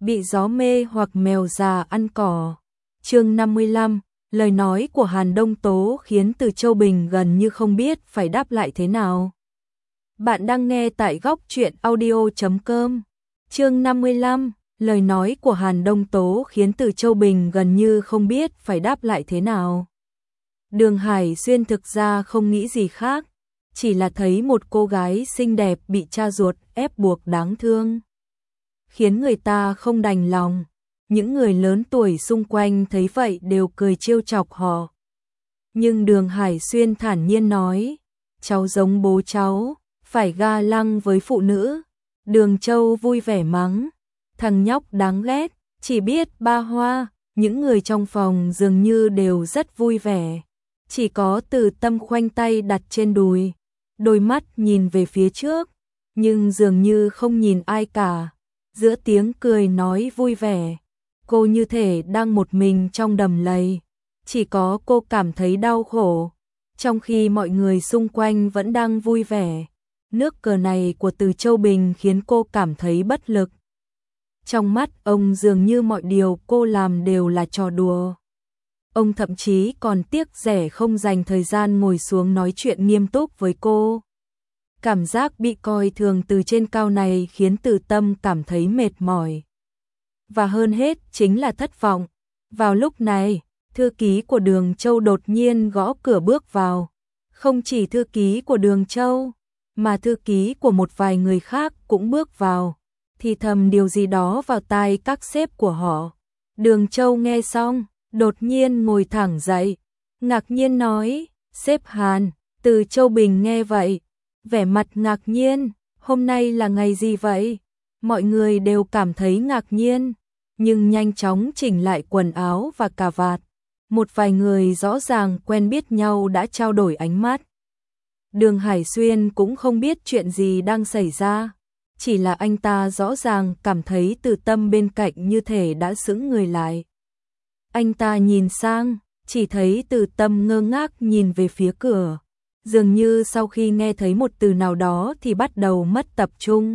bị gió mê hoặc mèo già ăn cỏ. Chương 55, lời nói của Hàn Đông Tố khiến Từ Châu Bình gần như không biết phải đáp lại thế nào. Bạn đang nghe tại góc truyện audio.com. Chương 55, lời nói của Hàn Đông Tố khiến Từ Châu Bình gần như không biết phải đáp lại thế nào. Đường Hải Xuyên thực ra không nghĩ gì khác, chỉ là thấy một cô gái xinh đẹp bị cha ruột ép buộc đáng thương, khiến người ta không đành lòng. Những người lớn tuổi xung quanh thấy vậy đều cười trêu chọc họ. Nhưng Đường Hải Xuyên thản nhiên nói, cháu giống bố cháu, phải ga lăng với phụ nữ. Đường Châu vui vẻ mắng, thằng nhóc đáng ghét, chỉ biết ba hoa. Những người trong phòng dường như đều rất vui vẻ. Chỉ có Từ Tâm khoanh tay đặt trên đùi, đôi mắt nhìn về phía trước, nhưng dường như không nhìn ai cả. Giữa tiếng cười nói vui vẻ, cô như thể đang một mình trong đầm lầy. Chỉ có cô cảm thấy đau khổ, trong khi mọi người xung quanh vẫn đang vui vẻ. Nước cờ này của Từ Châu Bình khiến cô cảm thấy bất lực. Trong mắt ông dường như mọi điều cô làm đều là trò đùa. Ông thậm chí còn tiếc rẻ không dành thời gian ngồi xuống nói chuyện nghiêm túc với cô. Cảm giác bị coi thường từ trên cao này khiến Từ Tâm cảm thấy mệt mỏi. Và hơn hết chính là thất vọng. Vào lúc này, thư ký của Đường Châu đột nhiên gõ cửa bước vào. Không chỉ thư ký của Đường Châu, mà thư ký của một vài người khác cũng bước vào, thì thầm điều gì đó vào tai các sếp của họ. Đường Châu nghe xong, đột nhiên ngồi thẳng dậy, ngạc nhiên nói, sếp Hàn. Từ Châu Bình nghe vậy, vẻ mặt ngạc nhiên, hôm nay là ngày gì vậy? Mọi người đều cảm thấy ngạc nhiên, nhưng nhanh chóng chỉnh lại quần áo và cà vạt. Một vài người rõ ràng quen biết nhau đã trao đổi ánh mắt. Đường Hải Xuyên cũng không biết chuyện gì đang xảy ra, chỉ là anh ta rõ ràng cảm thấy Từ Tâm bên cạnh như thể đã sững người lại. Anh ta nhìn sang, chỉ thấy Từ Tâm ngơ ngác nhìn về phía cửa, dường như sau khi nghe thấy một từ nào đó thì bắt đầu mất tập trung.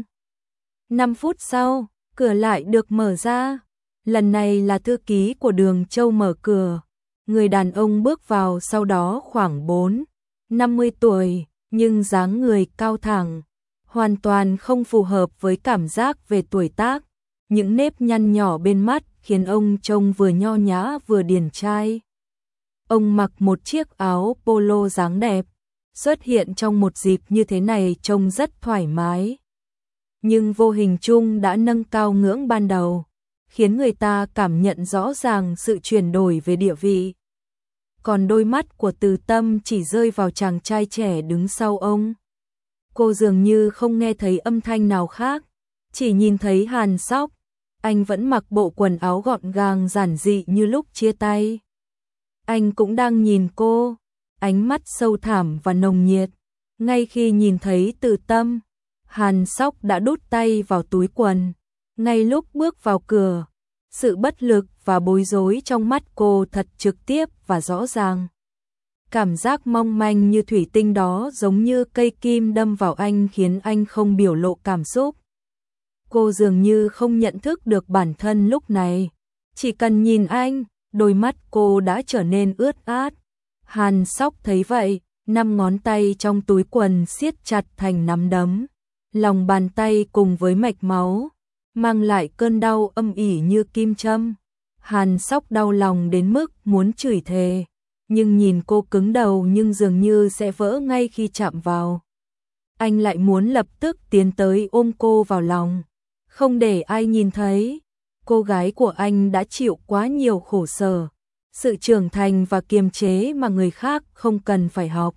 5 phút sau, cửa lại được mở ra. Lần này là thư ký của Đường Châu mở cửa. Người đàn ông bước vào, sau đó khoảng 40-50 tuổi, nhưng dáng người cao thẳng, hoàn toàn không phù hợp với cảm giác về tuổi tác. Những nếp nhăn nhỏ bên mắt khiến ông trông vừa nho nhã vừa điển trai. Ông mặc một chiếc áo polo dáng đẹp, xuất hiện trong một dịp như thế này trông rất thoải mái. Nhưng vô hình chung đã nâng cao ngưỡng ban đầu, khiến người ta cảm nhận rõ ràng sự chuyển đổi về địa vị. Còn đôi mắt của Từ Tâm chỉ rơi vào chàng trai trẻ đứng sau ông. Cô dường như không nghe thấy âm thanh nào khác, chỉ nhìn thấy Hàn Sóc. Anh vẫn mặc bộ quần áo gọn gàng giản dị như lúc chia tay. Anh cũng đang nhìn cô, ánh mắt sâu thẳm và nồng nhiệt. Ngay khi nhìn thấy Từ Tâm, Hàn Sóc đã đút tay vào túi quần. Ngay lúc bước vào cửa, sự bất lực và bối rối trong mắt cô thật trực tiếp và rõ ràng. Cảm giác mong manh như thủy tinh đó giống như cây kim đâm vào anh khiến anh không biểu lộ cảm xúc. Cô dường như không nhận thức được bản thân lúc này. Chỉ cần nhìn anh, đôi mắt cô đã trở nên ướt át. Hàn Sóc thấy vậy, 5 ngón tay trong túi quần siết chặt thành nắm đấm. Lòng bàn tay cùng với mạch máu mang lại cơn đau âm ỉ như kim châm. Hàn Sóc đau lòng đến mức muốn chửi thề, nhưng nhìn cô cứng đầu nhưng dường như sẽ vỡ ngay khi chạm vào. Anh lại muốn lập tức tiến tới ôm cô vào lòng, không để ai nhìn thấy. Cô gái của anh đã chịu quá nhiều khổ sở, sự trưởng thành và kiềm chế mà người khác không cần phải học.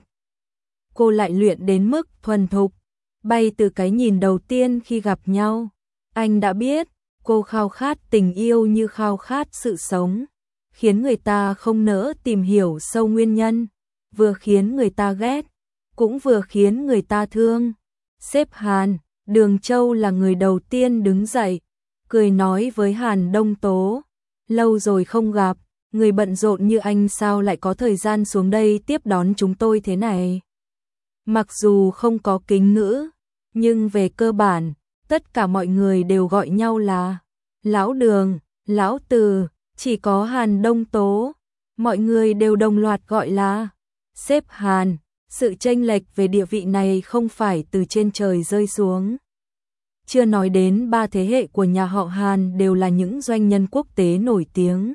Cô lại luyện đến mức thuần thục, bay từ cái nhìn đầu tiên khi gặp nhau. Anh đã biết, cô khao khát tình yêu như khao khát sự sống, khiến người ta không nỡ tìm hiểu sâu nguyên nhân, vừa khiến người ta ghét, cũng vừa khiến người ta thương. Sếp Hàn, Đường Châu là người đầu tiên đứng dậy, cười nói với Hàn Đông Tố, lâu rồi không gặp, người bận rộn như anh sao lại có thời gian xuống đây tiếp đón chúng tôi thế này. Mặc dù không có kính ngữ, nhưng về cơ bản, tất cả mọi người đều gọi nhau là Lão Đường, Lão Từ, chỉ có Hàn Đông Tố. Mọi người đều đồng loạt gọi là sếp Hàn. Sự chênh lệch về địa vị này không phải từ trên trời rơi xuống. Chưa nói đến 3 thế hệ của nhà họ Hàn đều là những doanh nhân quốc tế nổi tiếng.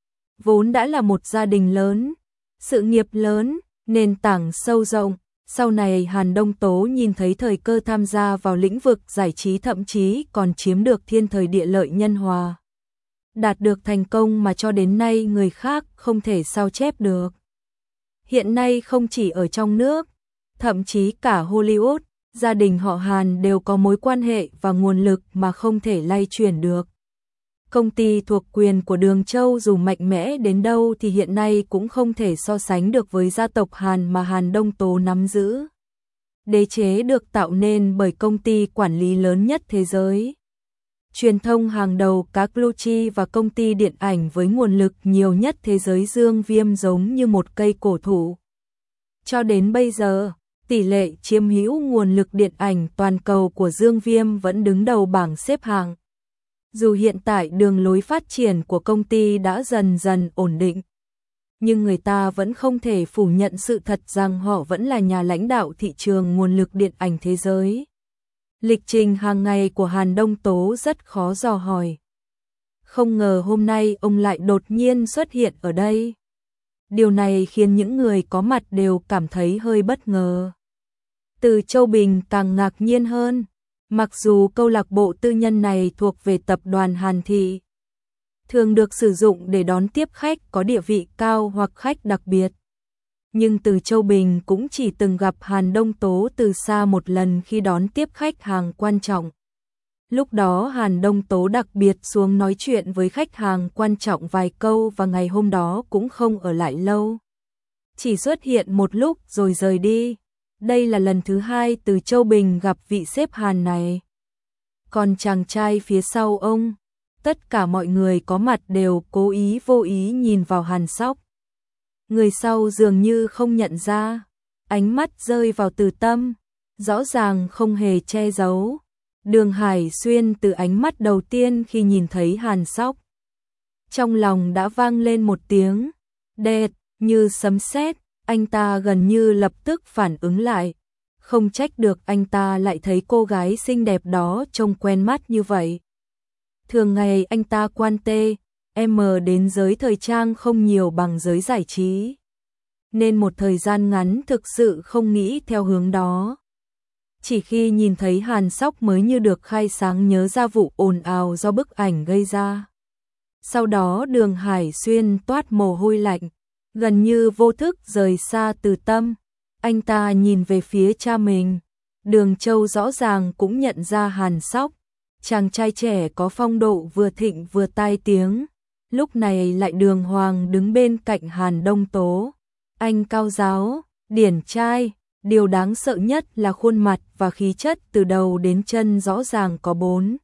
Vốn đã là một gia đình lớn, sự nghiệp lớn, nền tảng sâu rộng. Sau này Hàn Đông Tố nhìn thấy thời cơ tham gia vào lĩnh vực giải trí, thậm chí còn chiếm được thiên thời địa lợi nhân hòa. Đạt được thành công mà cho đến nay người khác không thể sao chép được. Hiện nay không chỉ ở trong nước, thậm chí cả Hollywood, gia đình họ Hàn đều có mối quan hệ và nguồn lực mà không thể lay chuyển được. Công ty thuộc quyền của Đường Châu dù mạnh mẽ đến đâu thì hiện nay cũng không thể so sánh được với gia tộc Hàn mà Hàn Đông Tố nắm giữ. Đế chế được tạo nên bởi công ty quản lý lớn nhất thế giới, truyền thông hàng đầu các Lucci và công ty điện ảnh với nguồn lực nhiều nhất thế giới Dương Viêm giống như một cây cổ thụ. Cho đến bây giờ, tỷ lệ chiếm hữu nguồn lực điện ảnh toàn cầu của Dương Viêm vẫn đứng đầu bảng xếp hạng. Dù hiện tại đường lối phát triển của công ty đã dần dần ổn định, nhưng người ta vẫn không thể phủ nhận sự thật rằng họ vẫn là nhà lãnh đạo thị trường nguồn lực điện ảnh thế giới. Lịch trình hàng ngày của Hàn Đông Tố rất khó dò hỏi. Không ngờ hôm nay ông lại đột nhiên xuất hiện ở đây. Điều này khiến những người có mặt đều cảm thấy hơi bất ngờ. Từ Châu Bình càng ngạc nhiên hơn. Mặc dù câu lạc bộ tư nhân này thuộc về tập đoàn Hàn Thị, thường được sử dụng để đón tiếp khách có địa vị cao hoặc khách đặc biệt, nhưng Từ Châu Bình cũng chỉ từng gặp Hàn Đông Tố từ xa một lần khi đón tiếp khách hàng quan trọng. Lúc đó Hàn Đông Tố đặc biệt xuống nói chuyện với khách hàng quan trọng vài câu và ngày hôm đó cũng không ở lại lâu. Chỉ xuất hiện một lúc rồi rời đi. Đây là lần thứ 2 Từ Châu Bình gặp vị sếp Hàn này. Còn chàng trai phía sau ông, tất cả mọi người có mặt đều cố ý vô ý nhìn vào Hàn Sóc. Người sau dường như không nhận ra, ánh mắt rơi vào Từ Tâm, rõ ràng không hề che giấu. Đường Hải Xuyên từ ánh mắt đầu tiên khi nhìn thấy Hàn Sóc, trong lòng đã vang lên một tiếng đệt như sấm sét. Anh ta gần như lập tức phản ứng lại, không trách được anh ta lại thấy cô gái xinh đẹp đó trông quen mắt như vậy. Thường ngày anh ta quan tê, đến giới thời trang không nhiều bằng giới giải trí, nên một thời gian ngắn thực sự không nghĩ theo hướng đó. Chỉ khi nhìn thấy Hàn Sóc mới như được khai sáng nhớ ra vụ ồn ào do bức ảnh gây ra. Sau đó Đường Hải Xuyên toát mồ hôi lạnh, gần như vô thức rời xa Từ Tâm. Anh ta nhìn về phía cha mình. Đường Châu rõ ràng cũng nhận ra Hàn Sóc, chàng trai trẻ có phong độ vừa thịnh vừa tai tiếng. Lúc này lại đường hoàng đứng bên cạnh Hàn Đông Tố. Anh cao giáo, điển trai, điều đáng sợ nhất là khuôn mặt và khí chất từ đầu đến chân rõ ràng có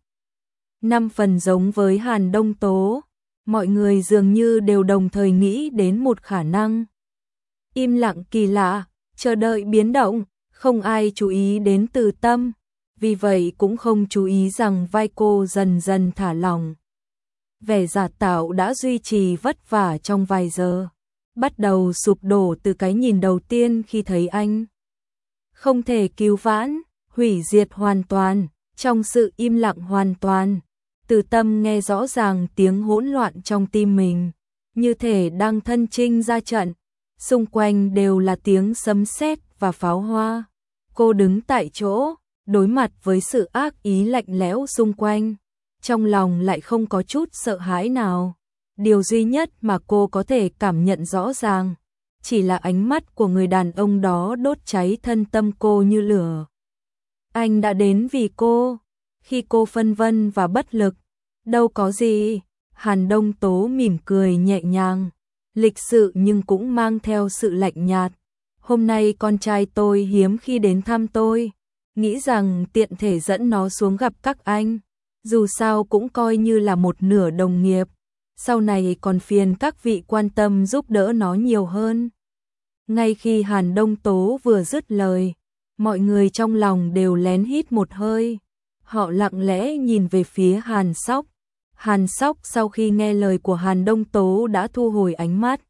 4-5 phần giống với Hàn Đông Tố. Mọi người dường như đều đồng thời nghĩ đến một khả năng. Im lặng kỳ lạ, chờ đợi biến động, không ai chú ý đến Từ Tâm, vì vậy cũng không chú ý rằng vai cô dần dần thả lỏng. Vẻ giả tạo đã duy trì vất vả trong vài giờ, bắt đầu sụp đổ từ cái nhìn đầu tiên khi thấy anh. Không thể cứu vãn, hủy diệt hoàn toàn, trong sự im lặng hoàn toàn. Từ Tâm nghe rõ ràng tiếng hỗn loạn trong tim mình, như thể đang thân chinh ra trận, xung quanh đều là tiếng sấm sét và pháo hoa. Cô đứng tại chỗ, đối mặt với sự ác ý lạnh lẽo xung quanh, trong lòng lại không có chút sợ hãi nào. Điều duy nhất mà cô có thể cảm nhận rõ ràng, chỉ là ánh mắt của người đàn ông đó đốt cháy thân tâm cô như lửa. Anh đã đến vì cô, khi cô phân vân và bất lực. Đâu có gì, Hàn Đông Tố mỉm cười nhẹ nhàng, lịch sự nhưng cũng mang theo sự lạnh nhạt. Hôm nay con trai tôi hiếm khi đến thăm tôi, nghĩ rằng tiện thể dẫn nó xuống gặp các anh, dù sao cũng coi như là một nửa đồng nghiệp, sau này còn phiền các vị quan tâm giúp đỡ nó nhiều hơn. Ngay khi Hàn Đông Tố vừa dứt lời, mọi người trong lòng đều lén hít một hơi, họ lặng lẽ nhìn về phía Hàn Sóc. Hàn Sóc sau khi nghe lời của Hàn Đông Tố đã thu hồi ánh mắt.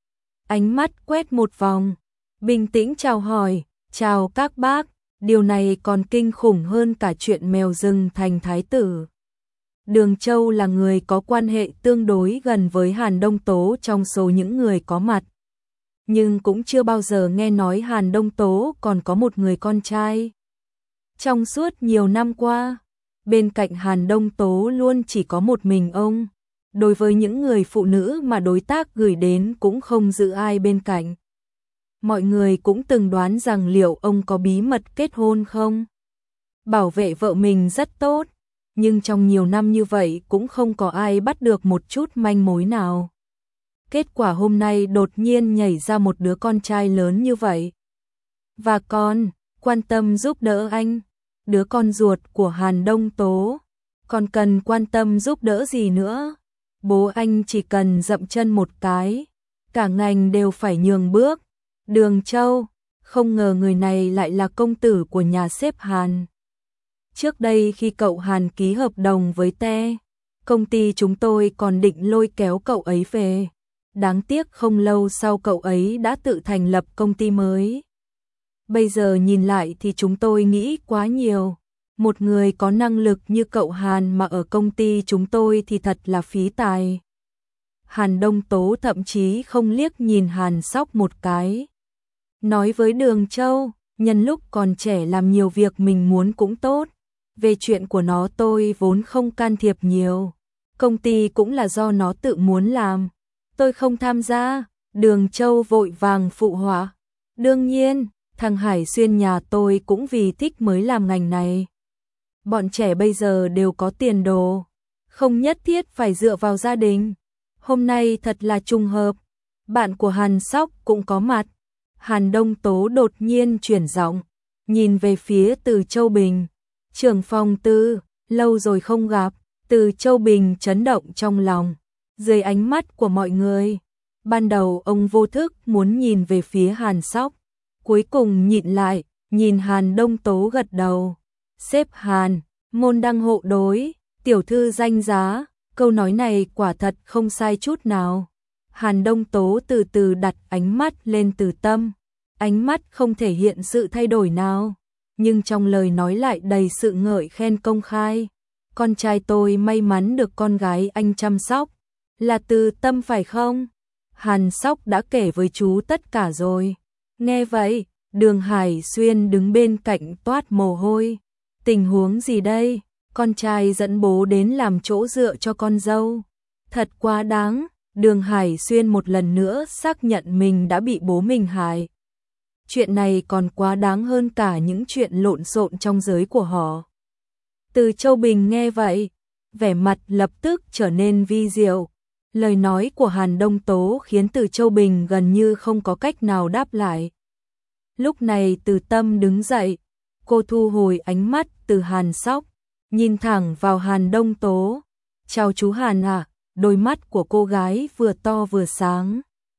Ánh mắt quét một vòng, bình tĩnh chào hỏi, chào các bác, điều này còn kinh khủng hơn cả chuyện mèo rừng thành thái tử. Đường Châu là người có quan hệ tương đối gần với Hàn Đông Tố trong số những người có mặt. Nhưng cũng chưa bao giờ nghe nói Hàn Đông Tố còn có một người con trai. Trong suốt nhiều năm qua, bên cạnh Hàn Đông Tố luôn chỉ có một mình ông. Đối với những người phụ nữ mà đối tác gửi đến cũng không giữ ai bên cạnh. Mọi người cũng từng đoán rằng liệu ông có bí mật kết hôn không? Bảo vệ vợ mình rất tốt, nhưng trong nhiều năm như vậy cũng không có ai bắt được một chút manh mối nào. Kết quả hôm nay đột nhiên nhảy ra một đứa con trai lớn như vậy. Và con, quan tâm giúp đỡ anh, đứa con ruột của Hàn Đông Tố, còn cần quan tâm giúp đỡ gì nữa? Bố anh chỉ cần dậm chân một cái, cả ngành đều phải nhường bước. Đường Châu, không ngờ người này lại là công tử của nhà sếp Hàn. Trước đây khi cậu Hàn ký hợp đồng với Te, công ty chúng tôi còn định lôi kéo cậu ấy về. Đáng tiếc không lâu sau cậu ấy đã tự thành lập công ty mới. Bây giờ nhìn lại thì chúng tôi nghĩ quá nhiều. Một người có năng lực như cậu Hàn mà ở công ty chúng tôi thì thật là phí tài. Hàn Đông Tố thậm chí không liếc nhìn Hàn Sóc một cái. Nói với Đường Châu, nhân lúc còn trẻ làm nhiều việc mình muốn cũng tốt. Về chuyện của nó tôi vốn không can thiệp nhiều. Công ty cũng là do nó tự muốn làm. Tôi không tham gia. Đường Châu vội vàng phụ họa. Đương nhiên, thằng Hải Xuyên nhà tôi cũng vì thích mới làm ngành này. Bọn trẻ bây giờ đều có tiền đồ, không nhất thiết phải dựa vào gia đình. Hôm nay thật là trùng hợp, bạn của Hàn Sóc cũng có mặt. Hàn Đông Tố đột nhiên chuyển giọng, nhìn về phía Từ Châu Bình. Trưởng phòng Tư, lâu rồi không gặp. Từ Châu Bình chấn động trong lòng, dưới ánh mắt của mọi người. Ban đầu ông vô thức muốn nhìn về phía Hàn Sóc, cuối cùng nhịn lại, nhìn Hàn Đông Tố gật đầu. Sếp Hàn, môn đăng hộ đối, tiểu thư danh giá, câu nói này quả thật không sai chút nào. Hàn Đông Tố từ từ đặt ánh mắt lên Từ Tâm, ánh mắt không thể hiện sự thay đổi nào, nhưng trong lời nói lại đầy sự ngợi khen công khai. Con trai tôi may mắn được con gái anh chăm sóc, là Từ Tâm phải không? Hàn Sóc đã kể với chú tất cả rồi. Nghe vậy, Đường Hải Xuyên đứng bên cạnh toát mồ hôi. Tình huống gì đây? Con trai dẫn bố đến làm chỗ dựa cho con dâu. Thật quá đáng. Đường Hải Xuyên một lần nữa xác nhận mình đã bị bố mình hại. Chuyện này còn quá đáng hơn cả những chuyện lộn xộn trong giới của họ. Từ Châu Bình nghe vậy, vẻ mặt lập tức trở nên vi diệu. Lời nói của Hàn Đông Tố khiến Từ Châu Bình gần như không có cách nào đáp lại. Lúc này Từ Tâm đứng dậy, cô thu hồi ánh mắt từ Hàn Sóc, nhìn thẳng vào Hàn Đông Tố. Chào chú Hàn ạ. Đôi mắt của cô gái vừa to vừa sáng.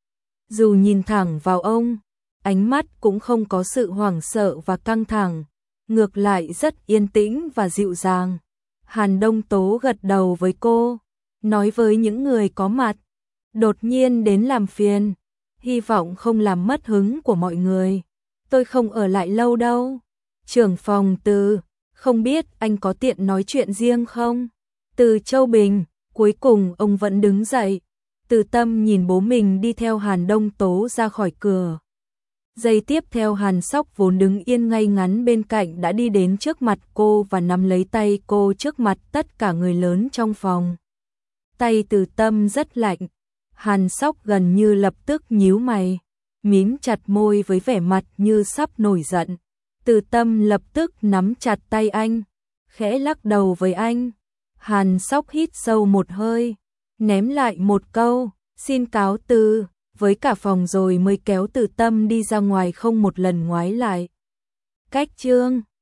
Dù nhìn thẳng vào ông, ánh mắt cũng không có sự hoảng sợ và căng thẳng, ngược lại rất yên tĩnh và dịu dàng. Hàn Đông Tố gật đầu với cô, nói với những người có mặt, đột nhiên đến làm phiền, hy vọng không làm mất hứng của mọi người. Tôi không ở lại lâu đâu. Trưởng phòng Từ, không biết anh có tiện nói chuyện riêng không? Từ Châu Bình, cuối cùng ông vẫn đứng dậy. Từ Tâm nhìn bố mình đi theo Hàn Đông Tố ra khỏi cửa. Giây tiếp theo Hàn Sóc vốn đứng yên ngay ngắn bên cạnh đã đi đến trước mặt cô và nắm lấy tay cô trước mặt tất cả người lớn trong phòng. Tay Từ Tâm rất lạnh. Hàn Sóc gần như lập tức nhíu mày, mím chặt môi với vẻ mặt như sắp nổi giận. Từ Tâm lập tức nắm chặt tay anh, khẽ lắc đầu với anh. Hàn Sóc hít sâu một hơi, ném lại một câu, xin cáo từ, với cả phòng rồi mới kéo Từ Tâm đi ra ngoài không một lần ngoái lại. Cách chương